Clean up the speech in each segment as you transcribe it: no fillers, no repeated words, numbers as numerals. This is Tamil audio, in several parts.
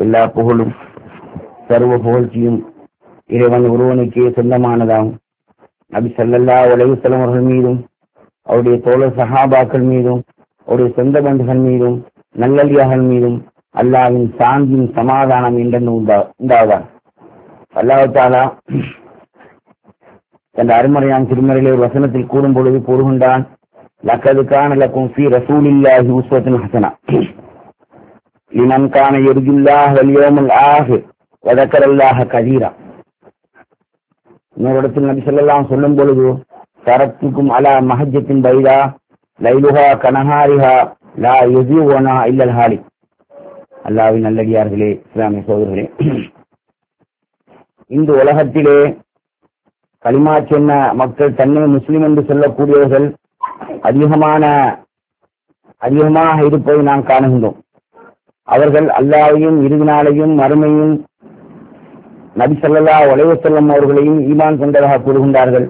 எல்லா புகழும் சர்வ புகழ்ச்சியும் இறைவன் ஒருவனுக்கே சொந்தமானதாகும். நபி ஸல்லல்லாஹு அலைஹி வஸல்லம் அவர்கள் மீதும் அவருடைய தோழர் சஹாபாக்கள் மீதும் அவருடைய சொந்த பந்துகள் மீதும் நல்லடியார்கள் மீதும் அல்லாஹ்வின் சாந்தியும் சமாதானம் என்றென்று உண்டாவதாக. அல்லாஹ் தஆலா தன் அருமறையான திருமறையிலே ஒரு வசனத்தில் கூறும் பொழுது கூறுகின்றான், லக்கது கான லக்கும் ஃபீ ரசூலில்லாஹி உஸ்வத்துன் ஹஸனா லிமன் கான யர்ஜுல்லாஹ வல் யௌமல் ஆஹிர் வ ذكرல்லாஹ கதீரா. இன்னொரு இடத்தில் நபி ஸல்லல்லாஹு அலைஹி வஸல்லம் சொல்லும் பொழுது, தரத்துக்கும் அலா மஹஜ்ஜத்தின் பைதா லைலுஹா கனஹாரிஹா லா யஸீகுனா இல்லல் ஹாலிக். அல்லாஹ்வின் நல்லடியார்களே, இஸ்லாமிய சகோதரர்களே, இந்த உலகத்திலே கலிமா சொன்ன மக்கள் தன்னை முஸ்லிம் என்று சொல்லக்கூடியவர்கள் அதிகமாக இருப்பதை நாம் காணுகின்றோம். அவர்கள் அல்லாஹ்வையும் இறுதி நாளையும் மறுமையும் நபி ஸல்லல்லாஹு அலைஹி வஸல்லம் அவர்களையும் ஈமான் கொண்டதாக கூறுகின்றார்கள்.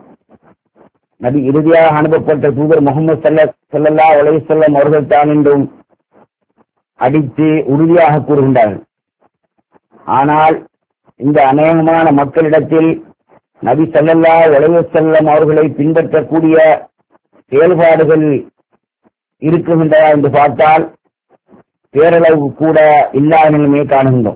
நபி இறுதியாக அனுப்பப்பட்ட தூதர் முஹம்மது ஸல்லல்லாஹு அலைஹி வஸல்லம் அவர்கள் தான் என்றும் அடித்து உறுதியாக கூறுகின்றார்கள். ஆனால் இந்த அநேகமான மக்களிடத்தில் நபி ஸல்லல்லாஹு அலைஹி வஸல்லம் அவர்களை பின்பற்றக்கூடிய செயல்பாடுகள் இருக்குகின்றதா என்று பார்த்தால் பேரளவு கூட இல்லாத நிலைமையை காணுகின்றோம்.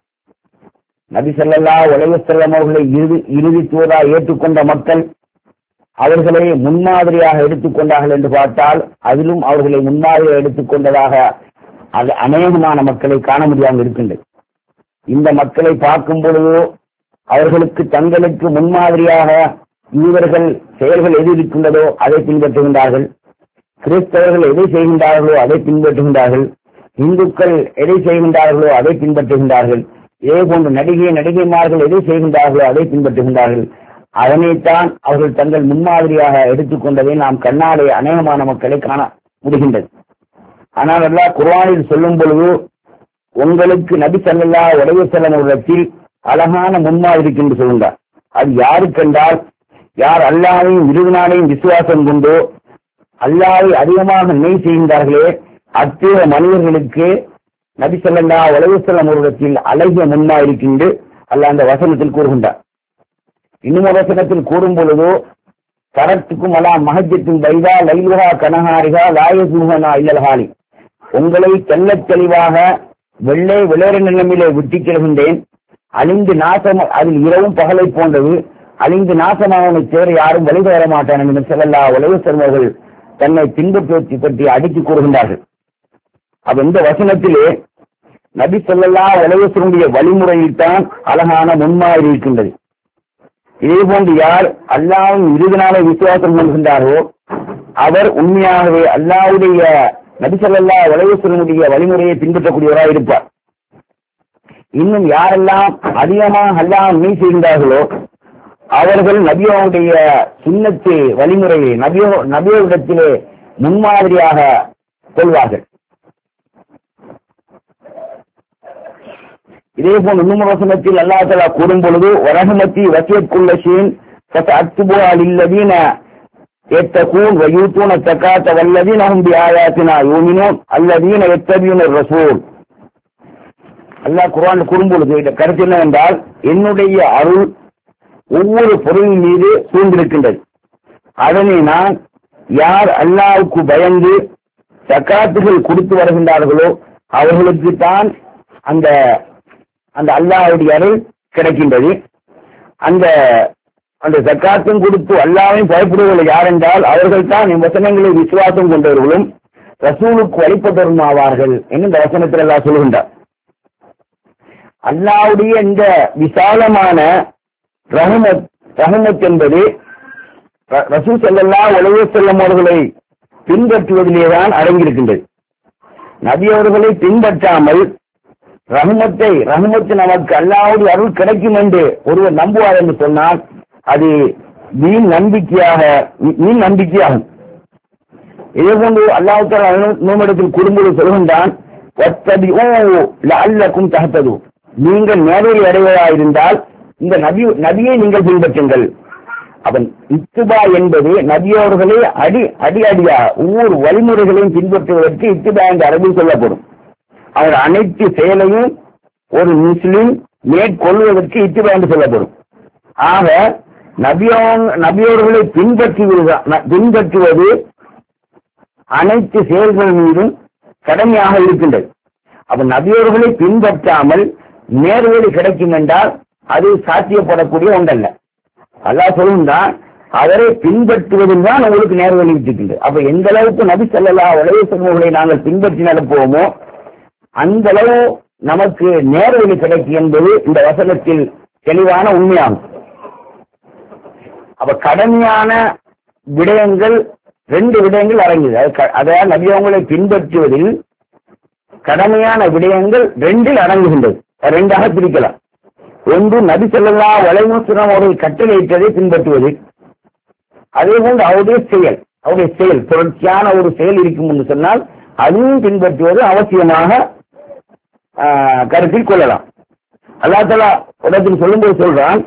நபி ஸல்லல்லாஹு அலைஹி வஸல்லம் அவர்களை இறுதி தூதராக ஏற்றுக்கொண்ட மக்கள் அவர்களை முன்மாதிரியாக எடுத்துக்கொண்டார்கள் என்று பார்த்தால் அதிலும் அவர்களை முன்மாதிரியாக எடுத்துக்கொண்டதாக அநேகமான மக்களை காண முடியாமல் இருக்கின்றது. இந்த மக்களை பார்க்கும் பொழுதோ அவர்களுக்கு தங்களுக்கு முன்மாதிரியாக யூதர்கள் செயல்கள் எது இருக்கின்றதோ அதை பின்பற்றுகின்றார்கள், கிறிஸ்தவர்கள் எதை செய்கின்றார்களோ அதை பின்பற்றுகின்றார்கள், இந்துக்கள் எதை செய்கின்றார்களோ அதை பின்பற்றுகின்றார்கள், இதே போன்று நடிகைமார்கள் எதை செய்கின்றார்களோ அதை பின்பற்றுகின்றார்கள். அதனைத்தான் அவர்கள் தங்கள் முன்மாதிரியாக எடுத்துக்கொண்டதை நாம் கண்ணாலே அநேகமான மக்களை காண முடிகின்றது. ஆனால் அல்லாஹ் குர்ஆனில் சொல்லும் பொழுது, உங்களுக்கு நபி ஸல்லல்லாஹு அலைஹி வஸல்லம் அவர்களிடத்தில் அழகான முன்மாதிரி என்று சொல்கின்றார். அது யாருக்கென்றால், யார் அல்லாஹ்வையும் இறுதி நாளையும் விசுவாசம் கொண்டோ அல்லாஹ்வை அதிகமாக நினைவு செய்கின்றார்களே அத்தகைய மனிதர்களுக்கு நபி ஸல்லல்லாஹு அலைஹி வஸல்லம் அவர்களிடத்தில் அழகிய முன்மாதிரி என்று அல்லாஹ் அந்த வசனத்தில் கூறுகின்றார். இன்னும் வசனத்தில் கூறும் பொழுதோ, தரத்துக்கும் அலா மஹஜ்ஜத்தின் பைதா லைலுஹா கனஹாரிஹா லா யஸீகுனா இல்லல் ஹாலிக். உங்களை தெள்ளத் தெளிவாக வெள்ளை விளையாட நிலைமையிலே விட்டுச் செல்கின்றேன். அழிந்து நாசம், அதில் இரவும் பகலை போன்றது, அழிந்து நாசமாவனை சேர யாரும் வழி தர மாட்டான் என்று ஸல்லல்லாஹு அலைஹி வஸல்லம் அவர்கள் தன்னை பின்பற்றி பற்றி அடித்து கூறுகின்றார்கள். அப்ப இந்த வசனத்திலே நபி ஸல்லல்லாஹு அலைஹி வஸல்லம் வழிமுறையில் தான் அழகான முன்மாதிரி இருக்கின்றது. இதே போன்று யார் அல்லாஹ்வின் இறுதி நாளை விசுவாசம் கொள்கின்றாரோ அவர் உண்மையாகவே அல்லாஹ்வுடைய நபி ஸல்லல்லாஹு அலைஹி வஸல்லம் வழிமுறையை பின்பற்றக்கூடியவராக இருப்பார். இன்னும் யாரெல்லாம் அதிகமாக அல்லாஹ் நினைவு செய்கின்றார்களோ அவர்கள் நபியோடைய சுன்னத்து வழிமுறையை நபியோரிடத்திலே முன்மாதிரியாக கொள்வார்கள். இதே போல் இன்னும் வசனத்தில் அல்லாஹ் தஆலா கூறும் பொழுது, வரஹமத்தி வஸியத் குல்ல ஷைஇன் ஃபஸஅக்துபுஹா லில்லதீன யத்தகூன் வ யூதூன ஸகாத வல்லதீன ஹும் பிஆயாத்தினா யூமினூன் அல்லதீன யத்தபியூன ரசூல். அல்லாஹ் குர்ஆனில் கூறும் பொழுது இந்த கருத்து என்னவென்றால், என்னுடைய அருள் ஒவ்வொரு பொருளின் மீது சூழ்ந்திருக்கின்றது. அதனை நான் யார் அல்லாஹ்வுக்கு பயந்து ஸகாத்துகள் கொடுத்து வருகின்றார்களோ அவர்களுக்கு தான் அந்த அல்லாஹ்வுடைய அருள் கிடைக்கின்றது. அந்த ஸகாத்தும் கொடுத்து அல்லாஹ்வையும் பயப்படுவர்கள் யார் என்றால் அவர்கள் தான் இந்த வசனங்களை விசுவாசம் கொண்டவர்களும் ரசூலுக்கு வழிபட்டவரும் ஆவார்கள் என்று இந்த வசனத்தில் அல்லாஹ் சொல்கின்றார். அல்லாஹ்வுடைய இந்த விசாலமான ரஹமத் என்பது ரசூல் ஸல்லல்லாஹு அலைஹி வஸல்லம் அவர்களை பின்பற்றுவதிலேதான் அடங்கியிருக்கின்றது. நபி அவர்களை பின்பற்றாமல் ரஹமத்து நமக்கு அல்லாஹ்வுடைய அருள் கிடைக்கும் என்று ஒருவர் நம்புவார் என்று சொன்னால் அது வீண் நம்பிக்கையாகும். இதே போன்று அல்லாஹ் தஆலா நம்மிடத்தில் குறும்பொழு சொல்கின்றான், வத்தபிஊ லஅல்லகும் தஹ்ததூன். நீங்கள் நேர்வழி அடைவதாயிருந்தால் இந்த நபியை நீங்கள் பின்பற்றுங்கள். அவன் இத்துபா என்பது நபியோர்களை அடியா ஒவ்வொரு வழிமுறைகளையும் பின்பற்றுவதற்கு இத்துபா என்று அரபில் சொல்லப்படும். அவர் அனைத்து செயலையும் ஒரு முஸ்லிம் மேற்கொள்வதற்கு இத்திபா என்று சொல்லப்படும். ஆக நபியோர்களை பின்பற்றுவது அனைத்து செயல்கள் மீதும் கடமையாக இருக்கின்றது. அப்ப நபியோர்களை பின்பற்றாமல் நேர்வழி கிடைக்கும் என்றால் அது சாத்தியப்படக்கூடிய ஒன்றல்ல. அல்லாஹ் சொல்லுந்தான் அவரை பின்பற்றுவதில் தான் உங்களுக்கு நேர்வழி இருக்கின்றது. அப்ப எந்த அளவுக்கு நபி ஸல்லல்லாஹு அலைஹி வஸல்லம் நாங்கள் பின்பற்றி நடப்போமோ அந்த அளவு நமக்கு நேர்வழி கிடைக்கும் என்பது இந்த வசனத்தில் தெளிவான உண்மையாகும். அப்ப கடமையான விடயங்கள் 2 விடயங்கள் அடங்கியது. அதாவது நபி அவங்களை பின்பற்றுவதில் கடமையான விடயங்கள் 2 அடங்குகின்றது. 2ஆக பிரிக்கலாம். ஒன்று நபி ஸல்லல்லாஹு அலைஹி வஸல்லம் அவர்கள் கட்டளையிட்டதை பின்பற்றுவது, அதே போன்று அவருடைய செயல் தொடர்ச்சியான ஒரு செயல் இருக்கும் என்று சொன்னால் அதுவும் பின்பற்றுவது அவசியமாக கருத்தில் கொள்ளலாம். அல்லாஹ் தஆலா உலகத்தில் சொல்லும்போது சொல்றான்,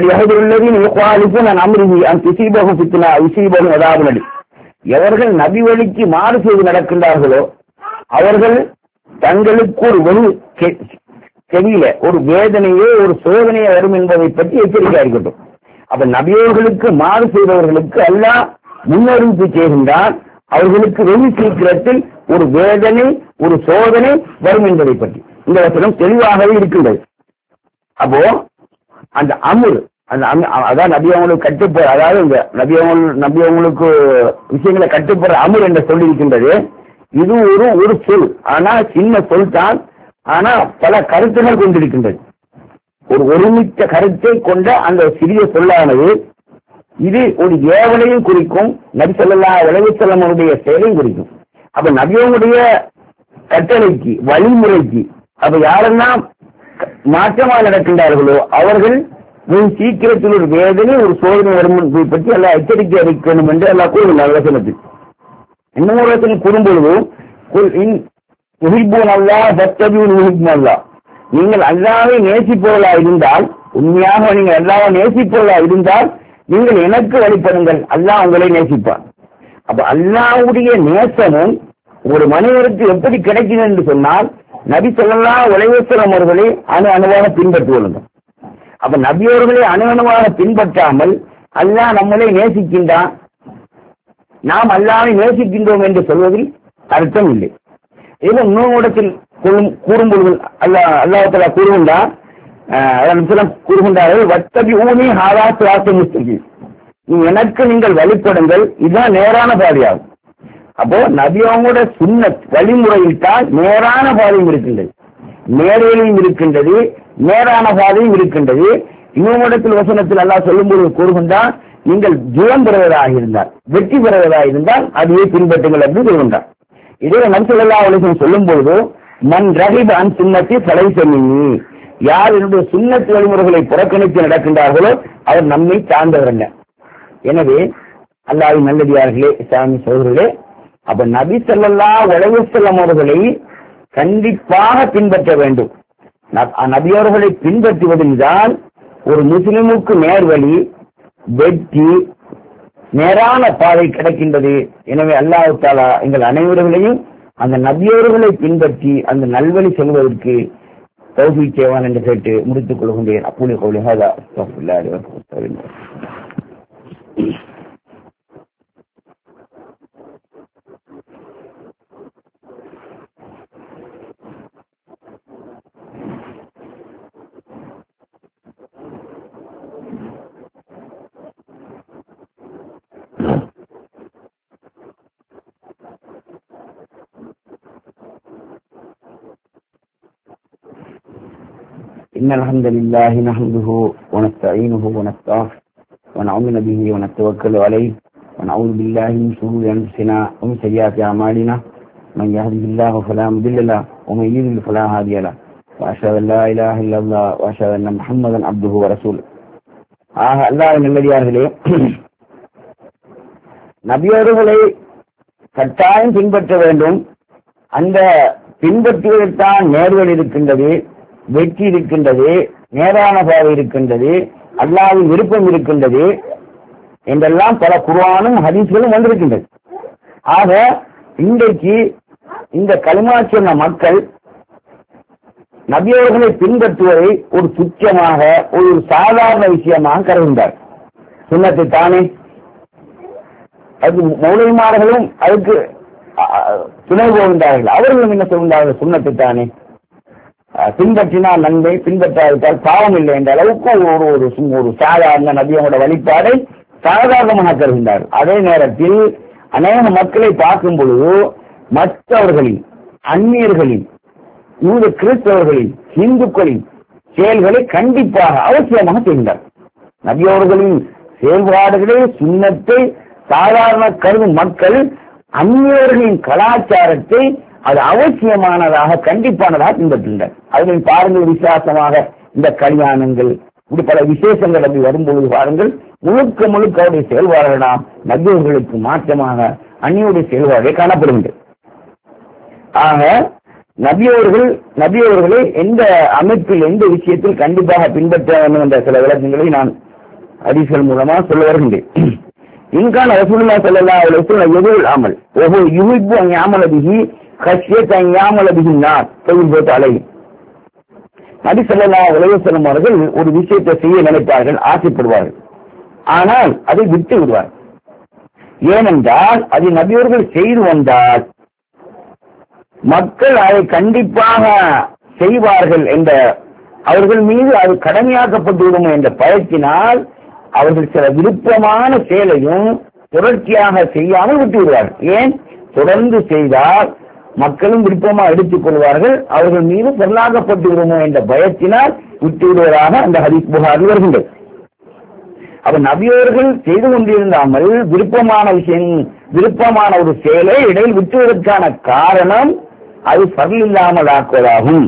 எவர்கள் நபி வழிக்கு மாறு செய்து நடக்கின்றார்களோ அவர்கள் தங்களுக்கு ஒரு செவியில ஒரு வேதனையோ ஒரு சோதனையோ வரும் என்பதை பற்றி எச்சரிக்கை இருக்கட்டும். அப்ப நபியோர்களுக்கு மாறு செய்தவர்களுக்கு அல்லாஹ் முன்னறிவிப்பு செய்கின்றான், அவர்களுக்கு வெகு சீக்கிரத்தில் ஒரு வேதனை ஒரு சோதனை வரும் என்பதை பற்றி இந்த வசனம் தெளிவாகவே இருக்கின்றது. அப்போ அந்த அமுர் அதான் நபியவங்களுக்கு கட்டுப்பட, அதாவது இந்த நபியவங்களுக்கு விஷயங்களை கட்டுப்படுற அமுர் என்று சொல்லி இருக்கின்றது. இது ஒரு சொல், ஆனா சின்ன சொல் தான், ஆனா பல கருத்துகள் கொண்டிருக்கின்றது. ஒரு ஒருமித்த கருத்தை கொண்ட அந்த சிறிய சொல்லானது இது ஒரு ஏவலையும் குறிக்கும், நபி ஸல்லல்லாஹு அலைஹி வஸல்லம் அவருடைய செயலையும் குறிக்கும். அப்ப நபியவங்களுடைய கட்டளைக்கு வழிமுறைக்கு அப்ப யாரெல்லாம் மாற்றமாக நடக்கின்றார்களோ அவர்கள் சீக்கிரத்தில் ஒரு வேதனை ஒரு சோதனை வரும் பற்றி எல்லாம் எச்சரிக்கை அளிக்க வேண்டும் என்று எல்லாம் கூறுகிறார் வசனத்தில். இன்னும் ஒரு வசனம் கூறும்பொழுது நீங்கள் அல்லாஹ்வை நேசிப்பவர்களா இருந்தால், உண்மையாக நீங்கள் அல்லாஹ்வை நேசிப்பவர்களா இருந்தால் நீங்கள் எனக்கு வழிபடுங்கள், அல்லாஹ் உங்களை நேசிப்பார். அப்ப அல்லாஹ்வுடைய நேசமும் ஒரு மனிதருக்கு எப்படி கிடைக்கும் என்று சொன்னால் நபி ஸல்லல்லாஹு அலைஹி வஸல்லம் அவர்களை அணுவாக பின்பற்றுவாங்க. அப்ப நபியோர்களை அணுவாக பின்பற்றாமல் அல்லாஹ் நம்மளை நேசிக்கின்றான், நாம் அல்லாஹ்வை நேசிக்கின்றோம் என்று சொல்வதில் அர்த்தம் இல்லை. இது இன்னொரு கூறும்பொழுது அல்லாஹ் தஆலா கூறுகின்றார், கூறுகின்றார்கள், வத்தபி ஊனி ஹாதா சிராத்துல் முஸ்தகீம், எனக்கு நீங்கள் வழிபடுங்கள், இதுதான் நேரான பாதையாகும். அப்போ நபி அவங்களோட சுன்னத் வழிமுறையில் தான் நேரான பாதையும் இருக்கின்றது, நேர்வழியும் இருக்கின்றது, நேரான பாதையும் இருக்கின்றது. இன்னொரு வசனத்தில் அல்லாஹ் சொல்லும்போது கூறுகின்றான், நீங்கள் ஜெயம் பெறுவதாக இருந்தால், வெற்றி பெறுவதாக இருந்தால் அதையே பின்பற்றுங்கள் என்று கூறுகின்றார். இதே நபி ஸல்லல்லாஹு அலைஹி வஸல்லம் சொல்லும்போது மன் ரஹிப அன் சுன்னத்தி ஃபலைஸ மின்னி, யார் என்னுடைய சுன்னத் வழிமுறைகளை புறக்கணித்து நடக்கின்றார்களோ அவர் நம்மை சார்ந்தவர் அல்ல. எனவே அல்லாஹ்வின் நல்லடியார்களே, இஸ்லாமிய சகோதரர்களே, அப்ப நபி ஸல்லல்லாஹு அலைஹி வஸல்லம் அவர்களை கண்டிப்பாக பின்பற்ற வேண்டும். நபியவர்களை பின்பற்றுவதில் தான் ஒரு முஸ்லிமுக்கு நேர்வழி, வெற்றி, நேரான பாதை கிடைக்கின்றது. எனவே அல்லாஹ் தஆலா எங்கள் அனைவர்களையும் அந்த நபியவர்களை பின்பற்றி அந்த நல்வழி செல்வதற்கு தௌஃபீக் செய்வான் என்று கேட்டு முடித்துக் கொள்கின்றேன். அக்கூலி கௌலி ஹாதா அஸ்தக்ஃபிருல்லாஹ் லி வலக்கும். إن الحمد لله نحمده ونستعينه ونستغفره ونؤمن به ونتوكل عليه ونعوذ بالله من شرور أنفسنا ومن سيئات أعمالنا من يهده الله فلا مضل له ومن يضلل فلا هادي له وأشهد أن لا إله إلا الله وأشهد أن محمدا عبده ورسوله. அல்லாஹ்வின் நல்லடியார்களே, நபியவர்களை கட்டாயம் பின்பற்ற வேண்டும். அந்த பின்பற்றுவதற்கான நேர்வழி இருக்கின்றது, வெற்றி இருக்கின்றது, நேரான பாதை இருக்கின்றது, அல்லாஹ்வின் விருப்பம் இருக்கின்றது என்றெல்லாம் பல குர்ஆனும் ஹதீஸ்களும் வந்திருக்கின்றது. ஆக இன்றைக்கு இந்த கலிமா சொன்ன மக்கள் நபியவர்களை பின்பற்றுவதை ஒரு துச்சமாக ஒரு சாதாரண விஷயமாக கருதுகின்றார். சுன்னத்தை தானே, அது மௌலவிமார்களும் அதுக்கு துணை போகின்றார்கள். அவர்களும் என்ன சொல்கின்றார்கள்? சுன்னத்தை தானே, பின்பற்றினால் நன்மை, பின்பற்றாவிட்டால் பாவம் இல்லை என்ற அளவுக்கு ஒரு சாதாரண நபியோட வழிபாடை சாதாரணமாக கருதுகின்றார்கள். அதே நேரத்தில் அநேக மக்களை பார்க்கும் பொழுது மற்றவர்களின், அந்நியர்களின், யூத கிறிஸ்தவர்களின், இந்துக்களின் செயல்களை கண்டிப்பாக அவசியமாக செய்கின்றார். நபியவர்களின் செயல்பாடுகளே சுன்னத்தை சாதாரண கருதும் மக்கள் அந்நியர்களின் கலாச்சாரத்தை அது அவசியமானதாக கண்டிப்பானதாக பின்பற்றுகின்றனர். அதில் பாருங்கள், விசுவாசமாக இந்த கல்யாணங்கள் இப்படி பல விசேஷங்கள் அப்படி வரும்பொழுது பாருங்கள், முழுக்க முழுக்க அவருடைய செயல்பாடுகள் நாம் நபியவர்களுக்கு மாற்றமாக அந்நியுடைய செயல்பாடுகளை காணப்படுகின்றது. ஆக நபியவர்களை எந்த அமைப்பில், எந்த விஷயத்தில் கண்டிப்பாக பின்பற்ற வேண்டும் என்ற சில விளக்கங்களை நான் ஹதீஸ்கள் மூலமாக சொல்ல வருகின்றேன். இன்கான ரசூலுல்லாஹி ஸல்லல்லாஹு அலைஹி வஸல்லம் யதுல் அமல் வஹு யுஹிப்பு அன் யஅமல பிஹி கஷ்யத அன் யஅமல பிஹின் நார் ஃபயுபது அலைஹி. நபி ஸல்லல்லாஹு அலைஹி வஸல்லம் அவர்கள் ஒரு விஷயத்தை செய்ய நினைப்பார்கள், ஆசைப்படுவார்கள், ஆனால் அதை விட்டு விடுவார். ஏனென்றால் அதை நபியவர்கள் செய்து வந்தால் மக்கள் அதை கண்டிப்பாக செய்வார்கள் என்ற, அவர்கள் மீது அது கடமையாக்கப்பட்டுவிடும் என்ற பயத்தினால் அவர்கள் சில விருப்பமான செயலையும் தொடர்ச்சியாக செய்யாமல் விட்டு விடுவார்கள். ஏன்? தொடர்ந்து செய்தால் மக்களும் விருப்பமாக எடுத்துக் கொள்வார்கள், அவர்கள் மீது பொருளாகப்பட்டு விடுமோ என்ற பயத்தினால் விட்டு விடுவதாக அந்த ஹதீஸ் புகாரில் வருகின்றது. அப்ப நபியவர்கள் செய்து கொண்டிருந்தாமல் விருப்பமான ஒரு செயலை இடையில் விட்டுவதற்கான காரணம் அது ஃபர்ல் இல்லாமல் ஆக்குவதாகும்.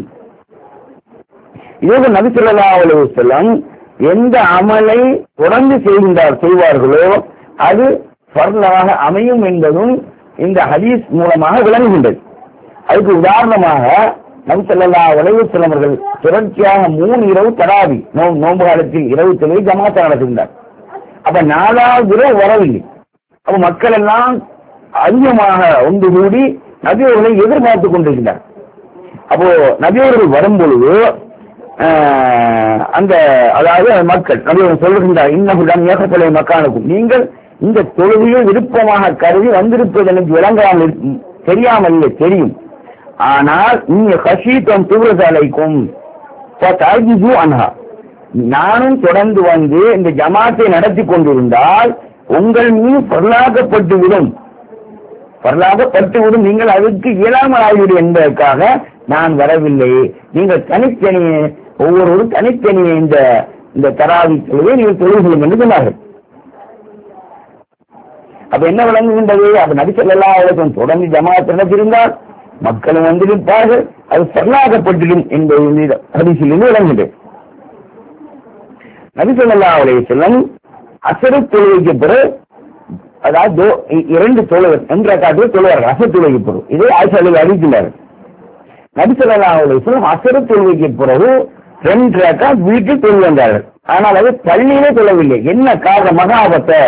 இதோடு நபி ஸல்லல்லாஹு அலைஹி வஸல்லம் எந்த அமலை தொடர்ந்து செய்வார்களோ அது ஃபர்லாக அமையும் என்பதும் இந்த ஹதீஸ் மூலமாக விளங்குகின்றது. அதுக்கு உதாரணமாக நபி ஸல்லல்லாஹு அலைஹி வஸல்லம் அவர்கள் தொடர்ச்சியாக 3 இரவு தராவி நோன்பு காலத்தில் இரவு தொழுகை ஜமாத் நடத்துகின்றார். அப்ப 4வது இரவு வரவில்லை. அப்ப மக்கள் எல்லாம் அதிகமாக ஒன்று கூடி நபியவர்களை எதிர்பார்த்துக் கொண்டிருக்கிறார். அப்போ நபியவர்கள் வரும்பொழுது அதாவது மக்கள் நபியவர்கள் சொல்லுகின்றார், இன்னும் ஏகப்பலை மக்கானுக்கும், நீங்கள் இந்த தொழுகையை விருப்பமாக கருதி வந்திருப்பது எனக்கு விளங்காமல் தெரியாமல் இல்லை, தெரியும். ஆனால் நீங்க ஹஷீத்தம் தூரசாலைக்கும் அன்ஹா, நானும் தொடர்ந்து வந்து இந்த ஜமாத்தை நடத்தி கொண்டிருந்தால் உங்கள் மீது பரலாகப்பட்டுவிடும், நீங்கள் அதுக்கு இயலாமல் ஆகிவிடும் என்பதற்காக நான் வரவில்லை. நீங்கள் தனித்தனியே ஒவ்வொருவரும் தனித்தனியே இந்த தராவி தொழுகை நீங்கள் தொழுகிறீர்கள் என்று சொன்னார்கள். அப்ப என்ன விளங்குகின்றது? அப்ப நபி ஸல்லல்லாஹு அலைஹி வஸல்லம் தொடர்ந்து ஜமாத் நடத்தியிருந்தால் மக்களும் வந்திருப்பார்கள், அது பரலாகப்பட்டிடும் என்பது ஹதீஸிலிருந்து விளங்குகின்றது. நபி ஸல்லல்லாஹு அலைஹி வஸல்லம் அஸ்ர் தொழுகைக்கு பிறகு, அதாவது 2 தொழுவர் என்ற காட்டில் தொழுவார்கள், அஸ்ர் தொழுகைக்கு பிறகு. இதை ஆயிஷா அறிவிக்கிறார்கள். நபி ஸல்லல்லாஹு அலைஹி வஸல்லம் அஸ்ர் தொழுகைக்கு பிறகு 2 ரக்காத் வீட்டில் தொழு வந்தார்கள். ஆனால் அது பள்ளியிலே தொழவில்லை. என்ன காரணம்? மகாபத்தை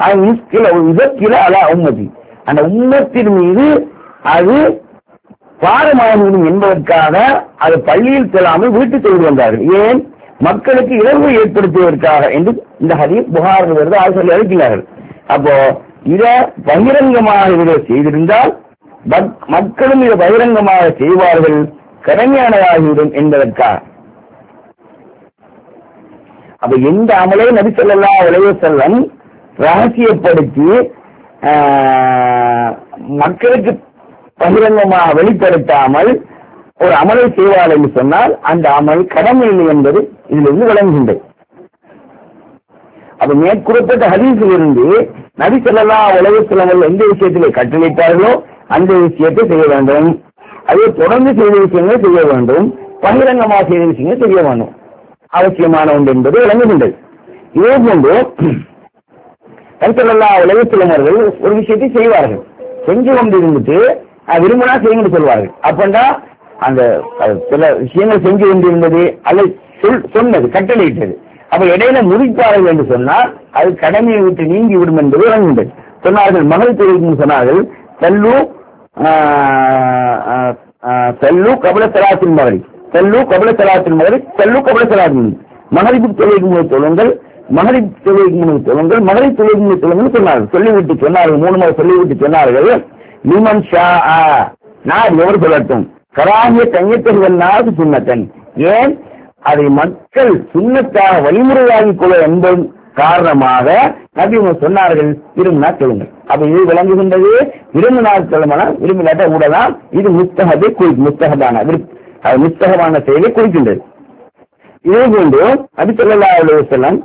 அந்த உம்மத்தின் மீது அது பாரமாகிவிடும் என்பதற்காக அது பள்ளியில் செல்லாமல் வீட்டுக்கு கொண்டு வந்தார்கள். ஏன்? மக்களுக்கு இழவு ஏற்படுத்துவதற்காக என்று இந்த ஹதீஸ் புகாரில் வருது, ஆசிரியர் அறிவிக்கிறார்கள். அப்போ இதை பகிரங்கமாக இதை செய்திருந்தால் மக்களும் இதை பகிரங்கமாக செய்வார்கள், கடமையானதாகிவிடும் என்பதற்காக. அப்ப எந்த அமலை நபி ஸல்லல்லாஹு அலைஹி வஸல்லம் ரகசியப்படுத்தி மக்களுக்கு பகிரங்கமாக வெளிப்படுத்தாமல் ஒரு அமலை செய்வார் என்று சொன்னால் அந்த அமல் கடமை இல்லை என்பது இதிலிருந்து விளங்குகின்றது. அப்ப மேற்கூறப்பட்ட ஹதீஸில் இருந்து நபி ஸல்லல்லாஹு அலைஹி வஸல்லம் எந்த விஷயத்திலே கட்டளையிட்டார்களோ அந்த விஷயத்தை செய்ய வேண்டும், அதை தொடர்ந்து செய்த விஷயங்களை செய்ய வேண்டும், பகிரங்கமாக செய்த விஷயங்களை செய்ய வேண்டும், அவசியமான ஒன்று என்பது விளங்குகின்றது. இதே போன்று நபி ஸல்லல்லாஹு அலைஹி வஸல்லம் அவர்கள் ஒரு விஷயத்தை செய்வார்கள், செஞ்சு கொண்டு இருந்துட்டு விரும்பினா செய்யுங்கன்னு சொல்வார்கள். அப்பண்டா அந்த சில விஷயங்கள் செஞ்சு கொண்டிருந்தது அல்லது சொன்னது கட்டளையிட்டது, அப்ப இடையில முறிப்பார்கள் என்று சொன்னால் அது கடமையை விட்டு நீங்கி விடும் என்பது விளங்குகின்றது. சொன்னார்கள் மகள் தெரிவிக்கும் சொன்னார்கள், செல்லு கபல சலாத்தின் மகரி செல்லு கபல சலாத்தின் மகரிப் செல்லு கபல சலாத்தின் மகரிப்பு தொழுகைக்கு முழு தொழுங்கள், மகரிப் தொழுகைக்கு முழு தொழுங்கள், மகரிப் தொழுகைக்கு முழு தொழுங்கள் சொன்னார்கள். சொல்லிவிட்டு சொன்னார்கள், 3 முறை சொல்லிவிட்டு சொன்னார்கள், லிமன் ஷா நான் எவர் சொல்லட்டும் கராகிய தங்கத்தர்கள் சுண்ணத்தன். ஏன் அதை மக்கள் சுண்ணத்தாக வழிமுறையாகிக் கொள்ள என்பது காரணமாக நபி சொன்னார்கள், விரும்பினா சொல்லுங்கள். அப்ப இது விளங்குகின்றது, விரும்பினால் சொல்லமான விரும்பினாட்ட கூடலாம். இது முஸ்தகத்தை முஸ்தகமான முஸ்தகமான செயலை குறிக்கின்றது. இதே போன்று நபி ஸல்லல்லாஹு அலைஹி வஸல்லம்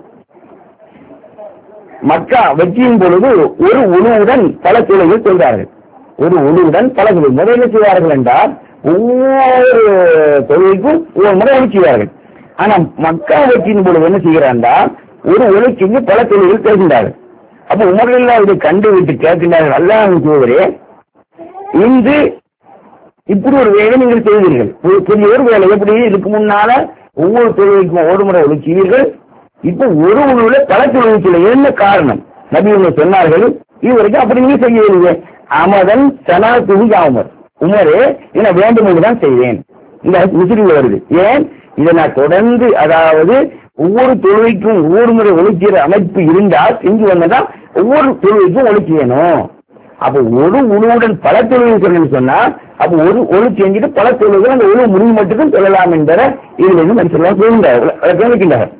மக்கா வெற்றியின் பொழுது ஒரு உணவுடன் பல தொழில்கள் செய்தார்கள். ஒரு உணவுடன் பல தொழில் முதலில் செய்வார்கள் என்றால் ஒவ்வொரு தொழிலுக்கும் ஒவ்வொரு முறை செய்வார்கள். ஆனா மக்கா வெற்றியின் பொழுது என்ன செய்கிறார்கள், ஒரு ஒளிக்கு பல தொழில்கள் செய்கின்றார்கள். அப்ப உமரெல்லாம் இதை கண்டு விட்டு கேட்கின்றார்கள், அல்லாஹ்வின் தூதரே, இன்று இப்படி ஒரு வேலை நீங்கள் செய்வீர்கள், பெரிய ஒரு வேலை எப்படி இதுக்கு முன்னால ஒவ்வொரு தொழிலுக்கும் ஒரு முறை ஒழிச்சீர்கள், இப்ப ஒரு உணவுல பல தொழில் என்ன காரணம்? நபி சொன்னார்கள், இதுவரைக்கும் அப்படி நீங்க செய்யவில்லை. அமதன் சனா துணிகா உமரே என வேண்டும் என்றுதான் செய்வேன். இந்த முஸ்லிம்ல வருது. ஏன் இதை நான் தொடர்ந்து, அதாவது ஒவ்வொரு தொழுகைக்கும் ஒவ்வொரு முறை ஒழிக்கிற அமைப்பு இருந்தால் இங்கு வந்ததா ஒவ்வொரு தொழுகைக்கும் ஒழிக்கணும். அப்ப ஒரு உணவுடன் பல தொழுகைகள் சொன்னா அப்ப ஒரு ஒழு செஞ்சுட்டு பல தொழுகைகள் அந்த ஒழு முடிவு மட்டும் சொல்லலாம் என்பதை இதுல இருந்து மனுஷன் சொல்லுகின்றார்.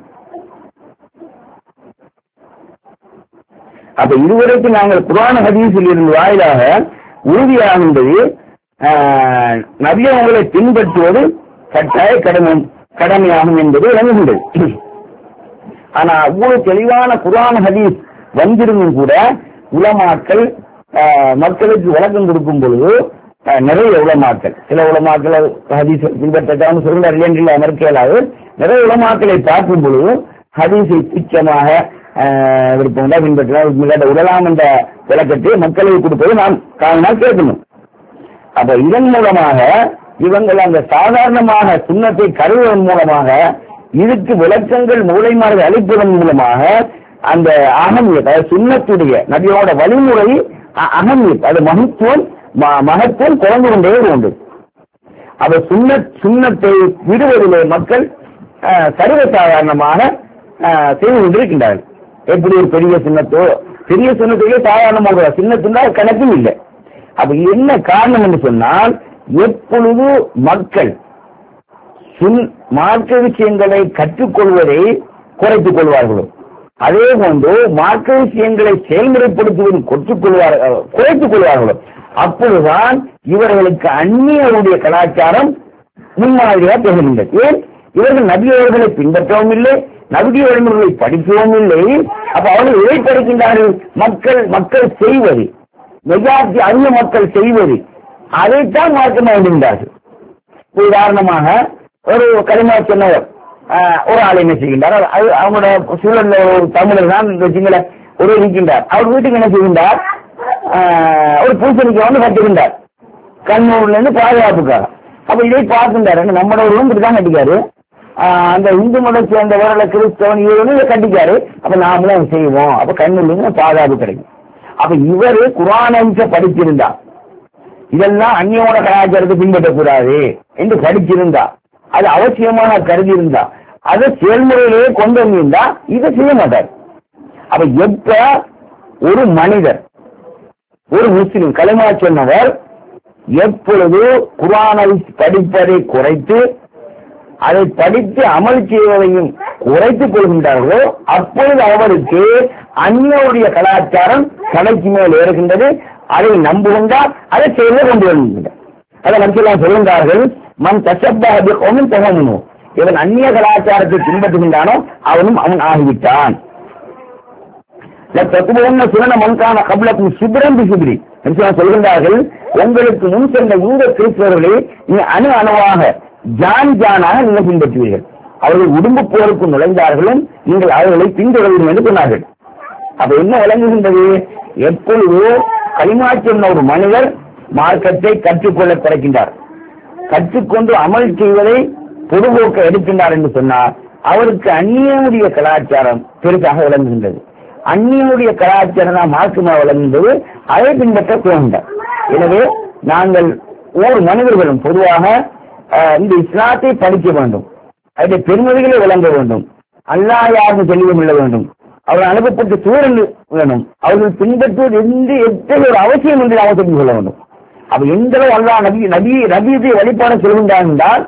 அப்ப இதுவரைக்கும் நாங்கள் குர்ஆன் ஹதீஸில் இருந்து வாயிலாக உறுதியாகின்றது, நபி அவர்களை பின்பற்றுவது கட்டாய கடமையாகும் என்பது விளங்குகின்றது. ஆனா அவ்வளவு தெளிவான குர்ஆன் ஹதீஸ் வந்திருந்தும் கூட உலமாக்கள் மக்களுக்கு விளக்கம் கொடுக்கும் பொழுது நிறைய உலமாக்கள், சில உலமாக்கள் ஹதீஸ் பின்பற்றான்னு சொல்றாரு இல்லையா மறுக்கலாது, நிறைய உலமாக்களை பார்க்கும் பொழுது ஹதீஸை துச்சமாக விருப்பம் பின்பற்ற உடலாம் என்ற விளக்கத்தை மக்களுக்கு கொடுப்பது நாம் காரணம் கேட்கணும். அப்ப இதன் மூலமாக இவங்கள் அந்த சாதாரணமாக சுண்ணத்தை கருவதன் மூலமாக இதுக்கு விளக்கங்கள் மூளைமார்கள் அளிப்பதன் மூலமாக அந்த அகமியத், அதாவது சுண்ணத்துடைய நபியோட வழிமுறை அகமியத், அது மகத்துவம் குறைந்து கொண்டே உண்டு. அப்ப சுண்ணத்தை விடுவதிலே மக்கள் சர்வசாதாரணமாக செய்து கொண்டிருக்கின்றார்கள். எப்படி ஒரு பெரிய சுண்ணத்தையே சாதாரணமாக சின்னத்துண்டா கணக்கும் இல்லை. அப்ப என்ன காரணம் என்று சொன்னால், எப்பொழுது மக்கள் மார்க்க விஷயங்களை கற்றுக்கொள்வதை குறைத்துக் கொள்வார்களோ, அதே போன்று மார்க்க விஷயங்களை செயல்முறைப்படுத்துவதை குறைத்துக் கொள்வார்களோ, அப்பொழுதுதான் இவர்களுக்கு அந்நியருடைய கலாச்சாரம் முன்மாதிரியாக திகழ்கின்றது. ஏன் இவர்கள் நபியவர்களை பின்பற்றவும் இல்லை, நபிய வழிமுறைகளை படிக்கவும் இல்லை. அப்ப அவர்கள் எதை படிக்கின்றார்கள்? மக்கள் செய்வது, மெஜாரிட்டி அந்நிய மக்கள் செய்வது, அதைத்தான் மாற்றம் வருகின்றார்கள். உதாரணமாக ஒரு களிமா சொன்னவர் ஒரு ஆள் என்ன செய்கின்றார், அவங்களோட சூழல்ல ஒரு தமிழர் தான் வச்சுங்கள ஒரு இருக்கின்றார். அவர் வீட்டுக்கு என்ன செய்கின்றார், ஒரு பூசணிக்கு வந்து கட்டுகின்றார் கண்ணூர்ல இருந்து பாதுகாப்புக்காக. அப்ப இதை பார்க்கின்றார், நம்மளோட இப்படிதான் கட்டிக்காரு, அந்த இந்து மதம் சேர்ந்தவர்களை கிறிஸ்தவன் இதை கட்டிக்காரு, அப்ப நாமளும் செய்வோம், அப்ப கண்ணூர்ல இருந்து பாதுகாப்பு கிடைக்கும். அப்ப இவரு குர்ஆனை படிச்சிருந்தா, இதெல்லாம் அந்நியோட கலாச்சாரத்தை பின்பற்றக்கூடாது என்று படிச்சிருந்தா, அது அவசியமாக கருதி இருந்தா, அதை செயல்முறையிலேயே கொண்டு வந்திருந்தா இதை செய்ய மாட்டார். அப்ப எப்ப ஒரு மனிதர், ஒரு முஸ்லிம் கலிமா சொன்னவர் எப்பொழுது குர்ஆனை படிப்பதை குறைத்து அதை படித்து அமல் செய்வதையும் குறைத்துக் கொள்கின்றார்களோ, அப்பொழுது அவருக்கு அந்நியருடைய கலாச்சாரம் தலைக்கு மேல் ஏறுகின்றது. அதை நம்புகின்றார், அதை செய்து கொண்டு வருகின்றார். அதை நம்பிலாம் சொல்கின்றார்கள், மன் தஷப்பஹ பிகௌமின் தஹம்னு, இவன் அந்நிய கலாச்சாரத்தை பின்பற்றுகின்றானோ அவன் ஆகிவிட்டான். சுரண மன்கான கபலக்கும் சிபிரம் பிசிபிரி சொல்கின்றார்கள், உங்களுக்கு முன் சென்ற யூத கிறிஸ்தவர்களை நீ அணுவாக ஜானாக நீங்கள் பின்பற்றுவீர்கள். அவர்கள் உடும்பு போருக்கு நுழைந்தார்களும் நீங்கள் அவர்களை பின்தொடர்வீர்கள் என்று சொன்னார்கள். அப்ப என்ன விளங்குகின்றது, எப்பொழுது களிமா சொன்ன ஒரு மனிதர் மார்க்கத்தை கற்றுக்கொள்ள குறைக்கின்றார், கற்றுக்கொண்டு அமல் செய்வதை பொதுபோக்க எடுக்கின்றார் என்று சொன்னார், அவருக்கு அந்நியனுடைய கலாச்சாரம் பெருசாக விளங்குகின்றது. அந்நியனுடைய கலாச்சாரம் தான் மார்க்கமாக விளங்குகின்றது, அதை பின்பற்ற போகின்றார். எனவே நாங்கள் ஒவ்வொரு மனிதர்களும் பொதுவாக இந்த இஸ்லாத்தை படிக்க வேண்டும், அதனுடைய பெருமதிகளை விளங்க வேண்டும், அல்லாஹ் யாருன்னு தெளிவு கொள்ள வேண்டும், அவர்கள் அனுப்பப்பட்ட சூழல் வேணும், அவர்கள் பின்பற்றுவது எத்தகைய ஒரு அவசியம் என்று அவர் தெரிந்து கொள்ள வேண்டும். அப்ப எந்த அளவு அல்லாஹ் நபியை வழிபாடு சொல்கின்றான் என்றால்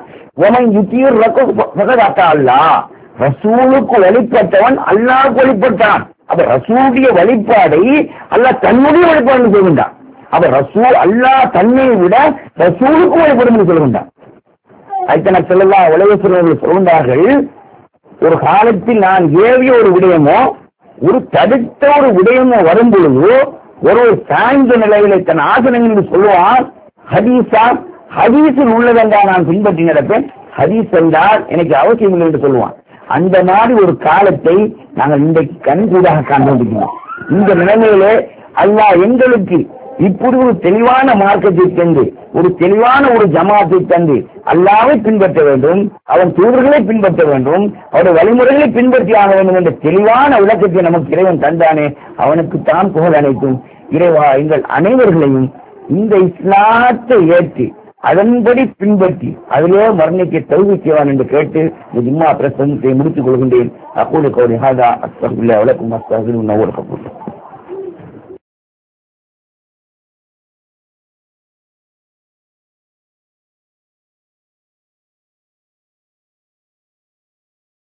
அல்லாஹ் ரசூலுக்கு வழிபட்டவன் அல்லாஹ்வுக்கு வழிபட்டான். அப்ப ரசூலுடைய வழிபாடை அல்லாஹ் தன்னுடைய வழிபாடு சொல்கின்றான். அப்ப ரசூல் அல்லாஹ் தன்னை விட ரசூலுக்கு வழிபடும் என்று சொல்கின்றான். ஐத்தன ஸல்லல்லாஹு அலைஹி வஸல்லம் சொல்கின்றார்கள், ஒரு காலத்தில் நான் ஏவிய ஒரு விடயமோ ஒரு தடுத்த ஒரு விடயமோ வரும் பொழுது ஒரு சாய்ந்த நிலையில தன் ஆசனங்கள் சொல்லுவான், ஹதீஸா ஹதீஸில் உள்ளதென்றால் நான் பின்பற்றி நடப்பேன், ஹதீஸ் என்றால் எனக்கு அவசியம் இல்லை என்று சொல்லுவான். அந்த மாதிரி ஒரு காலத்தை நாங்கள் இன்றைக்கு கண்கூடாக காண்பிக்கிறோம். இந்த நிலைமையிலே அல்லாஹ் எங்களுக்கு இப்படி ஒரு தெளிவான மார்க்கத்தை தந்து, ஒரு தெளிவான ஒரு ஜமாத்தை தந்து, அல்லாஹ்வை பின்பற்ற வேண்டும், அவன் தூதர்களை பின்பற்ற வேண்டும், அவருடைய வழிமுறைகளை பின்பற்றி ஆக வேண்டும் என்ற தெளிவான விளக்கத்தை நமக்கு இறைவன் தந்தானே, அவனுக்கு தான் புகழ் அனைத்தும். இறைவா எங்கள் அனைவர்களையும் இந்த இஸ்லாத்தை ஏற்று அதன்படி பின்பற்றி அதிலே மரணிக்க தௌஃபீக் செய்வான் என்று கேட்டு இந்த ஜும்மா பிரசங்கத்தை முடித்துக் கொள்கின்றேன். அக்கூலு கௌலி ஹாதா அஸ்தக்ஃபிருல்லாஹ் வலக்கும் அஸ்தக்ஃபிருல்லாஹ் வலக்கும்.